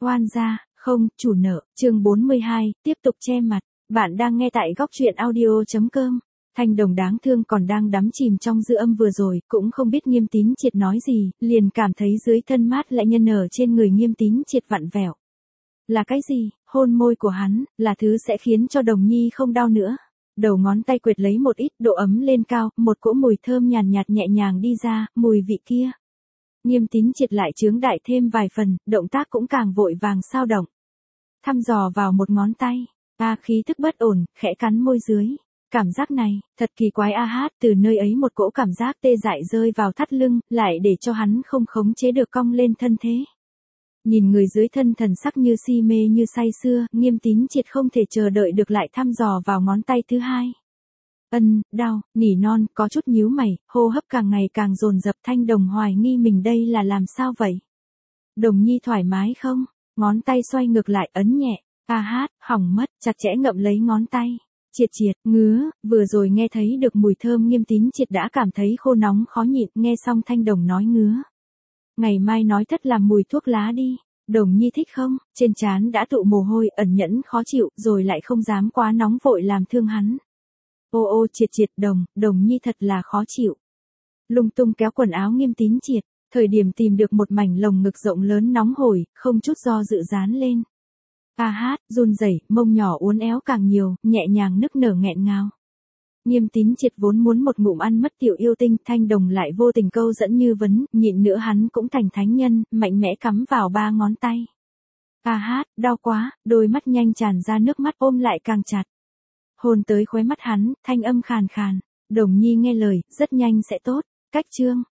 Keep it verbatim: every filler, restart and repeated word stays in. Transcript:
Oan gia, không, chủ nợ, chương bốn mươi hai, tiếp tục che mặt. Bạn đang nghe tại góc truyện audio chấm com. Thanh Đồng đáng thương còn đang đắm chìm trong dư âm vừa rồi, cũng không biết Nghiêm Tín Triệt nói gì, liền cảm thấy dưới thân mát lại nhân ở trên người Nghiêm Tín Triệt vặn vẹo. Là cái gì? Hôn môi của hắn, là thứ sẽ khiến cho Đồng Nhi không đau nữa. Đầu ngón tay quệt lấy một ít độ ấm lên cao, một cỗ mùi thơm nhàn nhạt, nhạt nhẹ nhàng đi ra, mùi vị kia. Nghiêm Tín Triệt lại chướng đại thêm vài phần, động tác cũng càng vội vàng sao động. Thăm dò vào một ngón tay, a khí thức bất ổn, khẽ cắn môi dưới. Cảm giác này, thật kỳ quái a hát, từ nơi ấy một cỗ cảm giác tê dại rơi vào thắt lưng, lại để cho hắn không khống chế được cong lên thân thế. Nhìn người dưới thân thần sắc như si mê như say sưa, Nghiêm Tín Triệt không thể chờ đợi được lại thăm dò vào ngón tay thứ hai. Ân, đau, nỉ non, có chút nhíu mày, hô hấp càng ngày càng dồn dập. Thanh Đồng hoài nghi mình đây là làm sao vậy? Đồng Nhi thoải mái không? Ngón tay xoay ngược lại ấn nhẹ, a hát, hỏng mất, chặt chẽ ngậm lấy ngón tay. Triệt Triệt, ngứa, vừa rồi nghe thấy được mùi thơm Nghiêm Tín Triệt đã cảm thấy khô nóng khó nhịn, nghe xong Thanh Đồng nói ngứa. Ngày mai nói thất làm mùi thuốc lá đi. Đồng Nhi thích không? Trên trán đã tụ mồ hôi, ẩn nhẫn khó chịu, rồi lại không dám quá nóng vội làm thương hắn. Ô ô Triệt Triệt, Đồng, Đồng Nhi thật là khó chịu. Lung tung kéo quần áo Nghiêm Tín Triệt, thời điểm tìm được một mảnh lồng ngực rộng lớn nóng hổi, không chút do dự dán lên. A hát, run rẩy, mông nhỏ uốn éo càng nhiều, nhẹ nhàng nức nở nghẹn ngào. Nghiêm Tín Triệt vốn muốn một ngụm ăn mất tiểu yêu tinh, Thanh Đồng lại vô tình câu dẫn như vấn, nhịn nữa hắn cũng thành thánh nhân, mạnh mẽ cắm vào ba ngón tay. A hát, đau quá, đôi mắt nhanh tràn ra nước mắt ôm lại càng chặt. Hôn tới khóe mắt hắn, thanh âm khàn khàn. Đồng Nhi nghe lời, rất nhanh sẽ tốt. Cách chương,